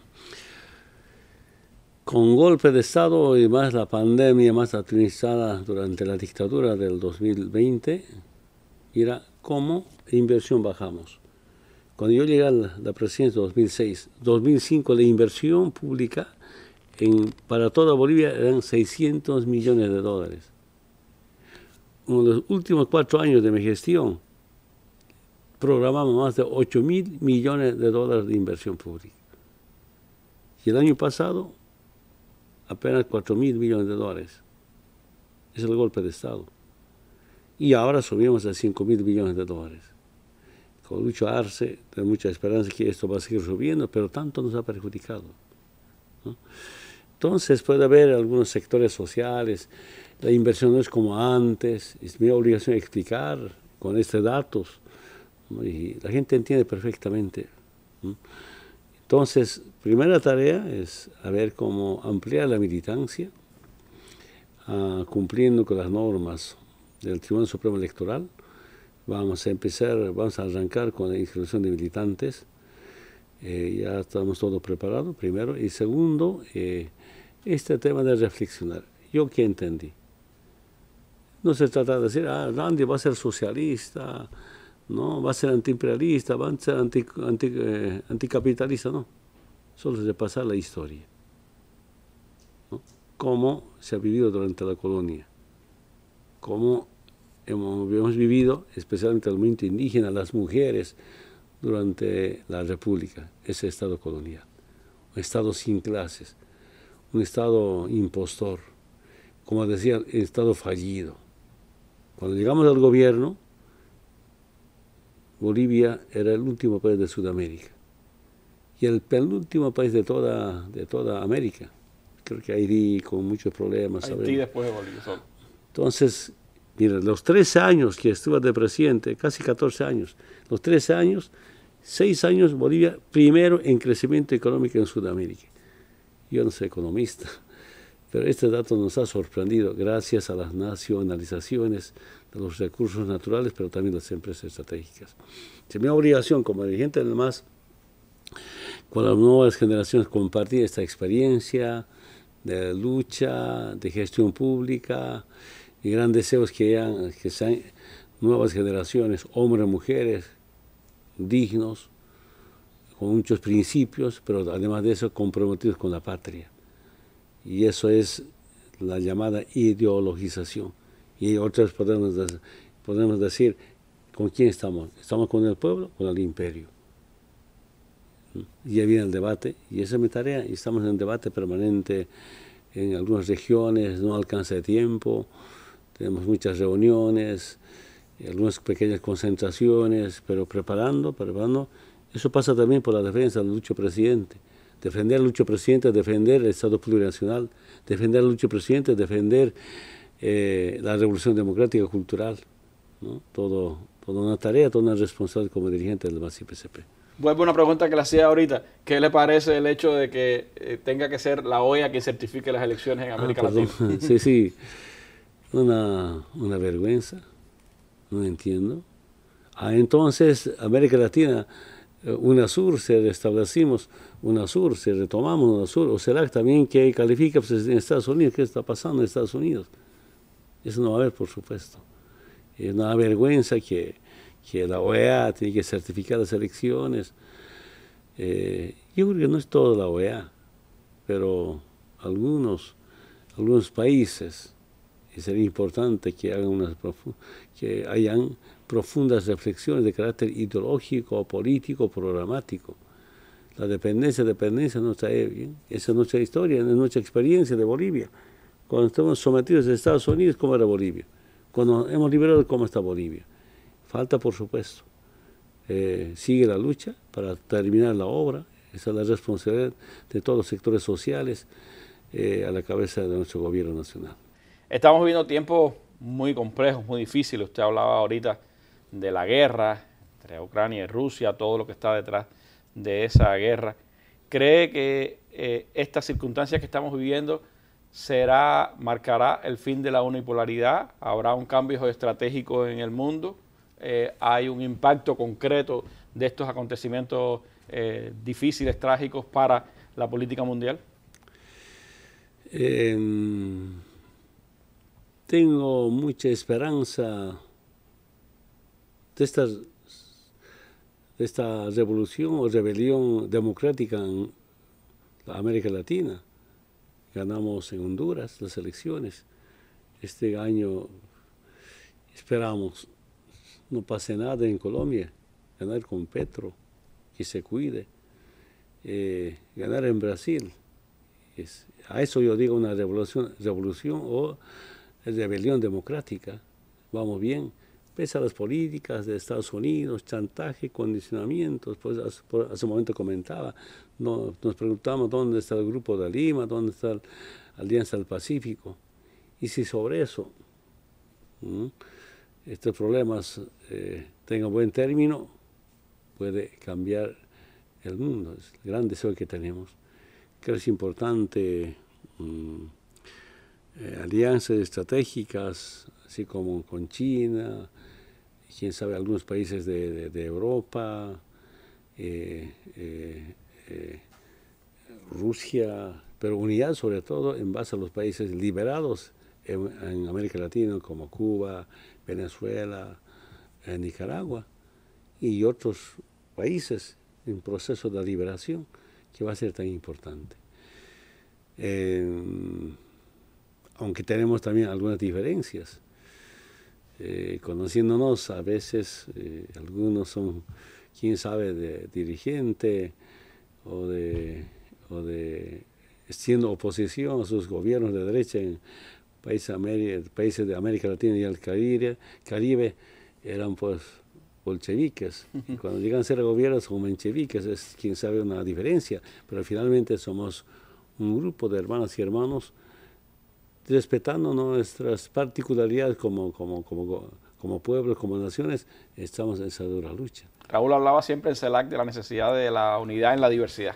Con golpe de Estado y más la pandemia más administrada durante la dictadura del 2020, mira cómo inversión bajamos. Cuando yo llegué a la presidencia en 2006, 2005 la inversión pública para toda Bolivia eran 600 millones de dólares. En los últimos 4 años de mi gestión, programamos más de 8.000 millones de dólares de inversión pública. Y el año pasado, apenas 4.000 millones de dólares. Es el golpe de Estado. Y ahora subimos a 5.000 millones de dólares. Con Lucho Arce, tengo mucha esperanza que esto va a seguir subiendo, pero tanto nos ha perjudicado, ¿no? Entonces puede haber algunos sectores sociales, la inversión no es como antes, es mi obligación explicar con estos datos, ¿no? Y la gente entiende perfectamente, ¿no? Entonces, primera tarea es a ver cómo ampliar la militancia, cumpliendo con las normas del Tribunal Supremo Electoral. Vamos a arrancar con la inscripción de militantes. Ya estamos todo preparado, primero. Y segundo, este tema de reflexionar. ¿Yo qué entendí? No se trata de decir, Randy va a ser socialista, no, va a ser antiimperialista, va a ser anticapitalista, no. Solo es repasar la historia, ¿no? Cómo se ha vivido durante la colonia, cómo hemos vivido, especialmente el movimiento indígena, las mujeres, durante la República, ese Estado colonial. Un Estado sin clases, un Estado impostor, como decía, el Estado fallido. Cuando llegamos al gobierno, Bolivia era el último país de Sudamérica y el penúltimo país de toda América. Creo que Haití con muchos problemas.
Haití después de Bolivia solo.
Entonces, mira, los 13 años que estuve de presidente, casi 14 años, los 13 años, 6 años Bolivia primero en crecimiento económico en Sudamérica. Yo no soy economista, pero este dato nos ha sorprendido gracias a las nacionalizaciones de los recursos naturales, pero también las empresas estratégicas. Es mi obligación como dirigente del MAS, con las nuevas generaciones, compartir esta experiencia de lucha, de gestión pública, y gran deseos que sean nuevas generaciones, hombres y mujeres, dignos, con muchos principios, pero además de eso comprometidos con la patria. Y eso es la llamada ideologización. Y otras podemos decir, ¿con quién estamos? ¿Estamos con el pueblo o con el imperio? Y ya viene el debate, y esa es mi tarea, y estamos en debate permanente en algunas regiones, no alcanza el tiempo, tenemos muchas reuniones, algunas pequeñas concentraciones, pero preparando. Eso pasa también por la defensa del Lucho Presidente. Defender al Lucho Presidente, defender el Estado plurinacional, defender al Lucho Presidente, defender la revolución democrática cultural, ¿no? Toda una tarea, toda una responsabilidad como dirigente del MAS-IPCP.
Vuelvo a una pregunta que le hacía ahorita. ¿Qué le parece el hecho de que tenga que ser la OEA quien certifique las elecciones en América Latina?
Sí. Una vergüenza. No entiendo. Entonces, América Latina, UNASUR, se restablecimos, UNASUR, se retomamos UNASUR, o será también que califica pues, en Estados Unidos. ¿Qué está pasando en Estados Unidos? Eso no va a haber, por supuesto. Es una vergüenza que la OEA tiene que certificar las elecciones. Yo creo que no es toda la OEA, pero algunos países, y sería importante que hayan profundas reflexiones de carácter ideológico, político, programático. La dependencia no está bien. Esa es nuestra historia, es nuestra experiencia de Bolivia. Cuando estamos sometidos a Estados Unidos, ¿cómo era Bolivia? Cuando hemos liberado, ¿cómo está Bolivia? Falta, por supuesto. Sigue la lucha para terminar la obra. Esa es la responsabilidad de todos los sectores sociales a la cabeza de nuestro gobierno nacional.
Estamos viviendo tiempos muy complejos, muy difíciles. Usted hablaba ahorita de la guerra entre Ucrania y Rusia, todo lo que está detrás de esa guerra. ¿Cree que estas circunstancias que estamos viviendo marcará el fin de la unipolaridad? ¿Habrá un cambio estratégico en el mundo? ¿Hay un impacto concreto de estos acontecimientos difíciles, trágicos para la política mundial?
Tengo mucha esperanza de esta revolución o rebelión democrática en América Latina. Ganamos en Honduras las elecciones. Este año esperamos no pase nada en Colombia, ganar con Petro, que se cuide, ganar en Brasil. A eso yo digo una revolución o rebelión democrática. Vamos bien, pese a las políticas de Estados Unidos, chantaje, condicionamientos. Pues hace un momento comentaba, nos preguntamos dónde está el Grupo de Lima, dónde está la Alianza del Pacífico. Y si sobre eso estos problemas tengan buen término, puede cambiar el mundo. Es el gran deseo que tenemos. Creo que es importante alianzas estratégicas, así como con China, quién sabe, algunos países de Europa, Rusia, pero unidad sobre todo en base a los países liberados en América Latina, como Cuba, Venezuela, Nicaragua y otros países en proceso de liberación, que va a ser tan importante. Aunque tenemos también algunas diferencias. Conociéndonos, a veces algunos son, quién sabe, de dirigente o de siendo oposición a sus gobiernos de derecha en países de América Latina y el Caribe, eran pues bolcheviques. Y cuando llegan a ser gobiernos son mencheviques, es quién sabe una diferencia, pero finalmente somos un grupo de hermanas y hermanos respetando nuestras particularidades como pueblos, como naciones. Estamos en esa dura lucha.
Raúl hablaba siempre en CELAC de la necesidad de la unidad en la diversidad.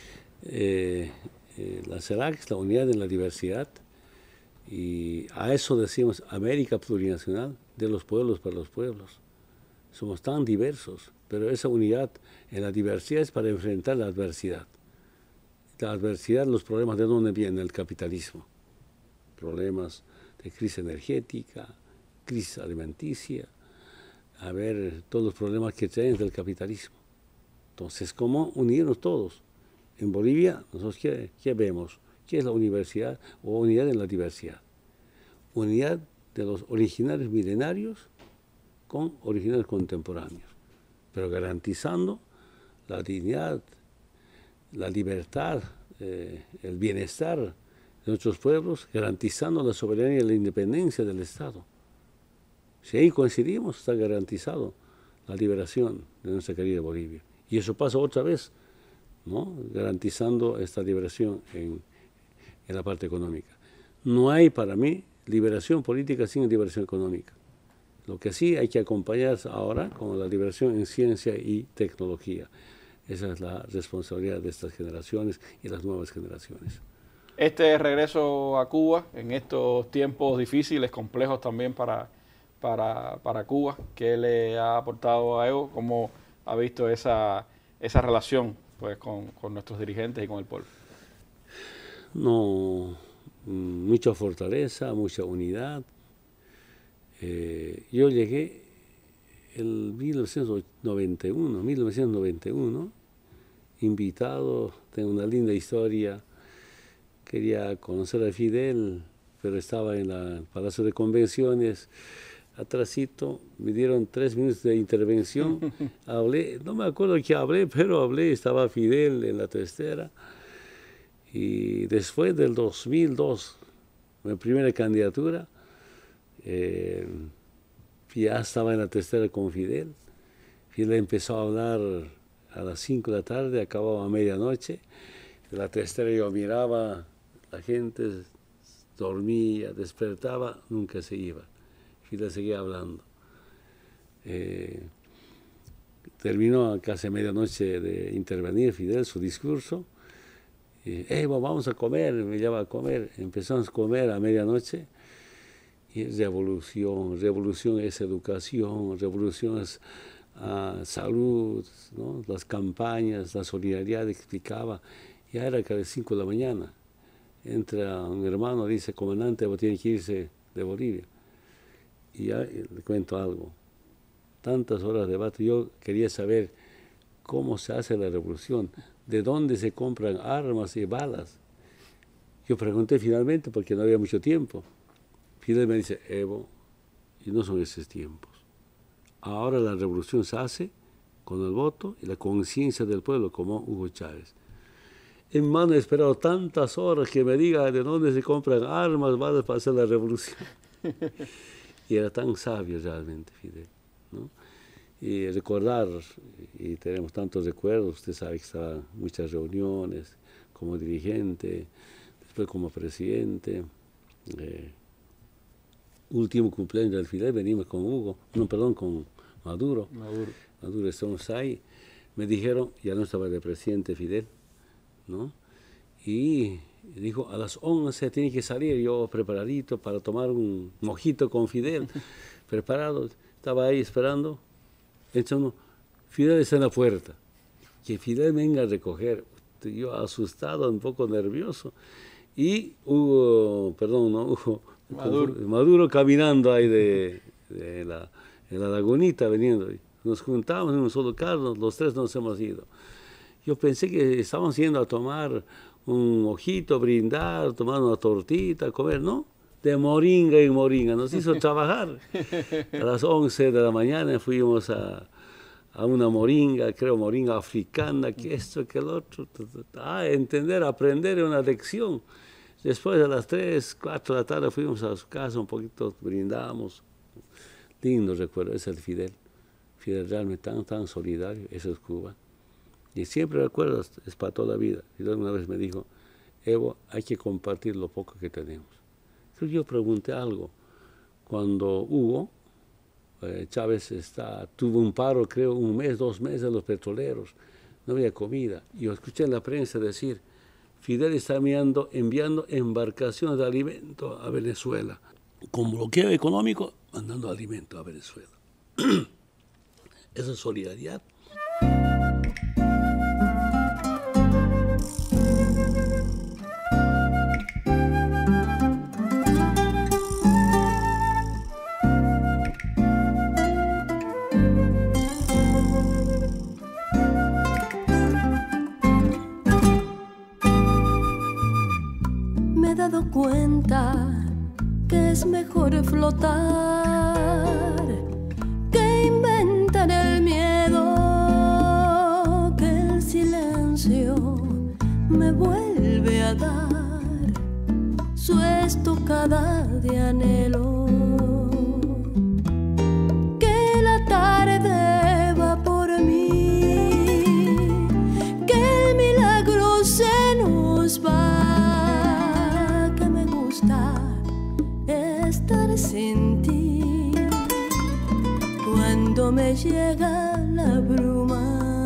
La CELAC es la unidad en la diversidad, y a eso decimos América plurinacional, de los pueblos para los pueblos. Somos tan diversos, pero esa unidad en la diversidad es para enfrentar la adversidad. La adversidad, los problemas, ¿de dónde viene? El capitalismo. Problemas de crisis energética, crisis alimenticia, a ver todos los problemas que traen del capitalismo. Entonces, ¿cómo unirnos todos? En Bolivia, nosotros ¿qué vemos? ¿Qué es la universidad o unidad en la diversidad? Unidad de los originarios milenarios con originarios contemporáneos, pero garantizando la dignidad, la libertad, el bienestar de nuestros pueblos, garantizando la soberanía y la independencia del Estado. Si ahí coincidimos, está garantizado la liberación de nuestra querida Bolivia. Y eso pasa otra vez, ¿no? Garantizando esta liberación en la parte económica. No hay para mí liberación política sin liberación económica. Lo que sí hay que acompañar ahora con la liberación en ciencia y tecnología. Esa es la responsabilidad de estas generaciones y las nuevas generaciones.
Este regreso a Cuba en estos tiempos difíciles, complejos también para Cuba, ¿qué le ha aportado a Evo? ¿Cómo ha visto esa relación pues, con nuestros dirigentes y con el pueblo?
No, mucha fortaleza, mucha unidad. Yo llegué en 1991, invitado, tengo una linda historia. Quería conocer a Fidel, pero estaba en el Palacio de Convenciones, atrasito, me dieron 3 minutos de intervención, hablé, no me acuerdo qué hablé, pero hablé, estaba Fidel en la testera. Y después del 2002, mi primera candidatura, ya estaba en la testera con Fidel. Fidel empezó a hablar a las 5 de la tarde, acababa a medianoche. En la testera yo miraba, la gente dormía, despertaba, nunca se iba. Fidel seguía hablando. Terminó casi a medianoche de intervenir Fidel su discurso. Y, vamos a comer, me llama a comer. Empezamos a comer a medianoche. Y revolución es educación, revolución es salud, ¿no? Las campañas, la solidaridad explicaba. Ya era que a las 5 de la mañana entra un hermano, dice, comandante, tiene que irse de Bolivia. Y ya le cuento algo. Tantas horas de debate, yo quería saber cómo se hace la revolución, de dónde se compran armas y balas. Yo pregunté finalmente porque no había mucho tiempo. Fidel me dice, Evo, y no son esos tiempos. Ahora la revolución se hace con el voto y la conciencia del pueblo, como Hugo Chávez. Hermano, he esperado tantas horas que me diga de dónde se compran armas, balas para hacer la revolución. Y era tan sabio realmente Fidel, ¿no? Y recordar, y tenemos tantos recuerdos, usted sabe que estaban muchas reuniones como dirigente, después como presidente. Último cumpleaños del Fidel, venimos con Hugo, con Maduro, estamos ahí. Me dijeron, ya no estaba de presidente Fidel, ¿no? Y dijo, a las 11 tiene que salir, yo preparadito para tomar un mojito con Fidel, preparado, estaba ahí esperando. Entonces, Fidel está en la puerta, que Fidel venga a recoger, yo asustado, un poco nervioso, y Maduro caminando ahí en la lagunita veniendo, nos juntamos en un solo carro, los tres nos hemos ido. Yo pensé que estábamos yendo a tomar un mojito, brindar, tomar una tortita, comer, ¿no? De moringa en moringa, nos hizo trabajar. A las 11 de la mañana fuimos a una moringa, creo moringa africana, que esto, que el otro, entender, aprender una lección. Después a las 3, 4 de la tarde fuimos a su casa, un poquito brindamos. Lindo recuerdo, ese es el Fidel. Fidel realmente tan solidario, eso es Cuba. Y siempre recuerdo, es para toda la vida. Fidel una vez me dijo, Evo, hay que compartir lo poco que tenemos. Yo pregunté algo. Cuando Hugo Chávez tuvo un paro, creo, 1 mes, 2 meses, los petroleros, no había comida. Y yo escuché en la prensa decir, Fidel está enviando embarcaciones de alimento a Venezuela. Con bloqueo económico, mandando alimento a Venezuela. Esa es solidaridad.
Me he dado cuenta que es mejor flotar que inventar el miedo, que el silencio me vuelve a dar su estocada de anhelo, que la tarde va por mí, que el milagro se nos va, que me gusta estar sin ti cuando me llega la bruma.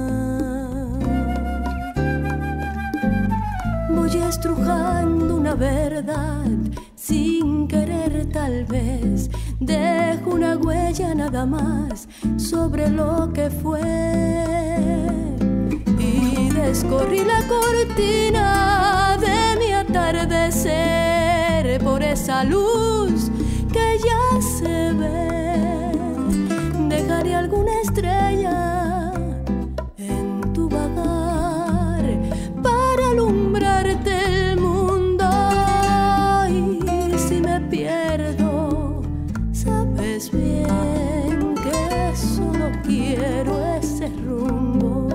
Voy estrujando una verdad sin querer, tal vez dejo una huella nada más sobre lo que fue, y descorrí la cortina de mi atardecer por esa luz que ya se ve. Dejaré alguna estrella en tu vagar para alumbrarte el mundo, y si me pierdo, sabes bien que solo quiero ese rumbo,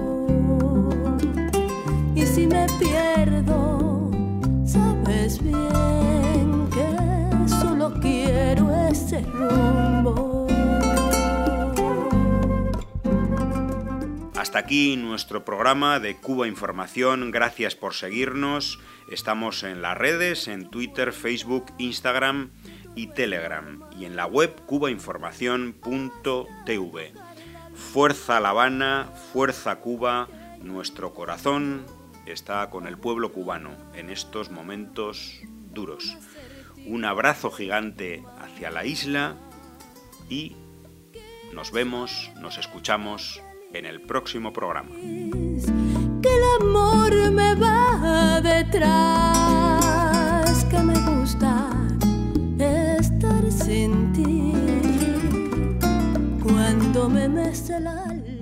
y si me pierdo, sabes bien que solo quiero ese rumbo.
Hasta aquí nuestro programa de Cuba Información. Gracias por seguirnos. Estamos en las redes, en Twitter, Facebook, Instagram y Telegram, y en la web cubainformacion.tv. Fuerza La Habana, fuerza Cuba, nuestro corazón está con el pueblo cubano en estos momentos duros. Un abrazo gigante hacia la isla y nos vemos, nos escuchamos en el próximo programa.
Que el amor me va detrás, que me gusta estar sin ti cuando me mece el alma.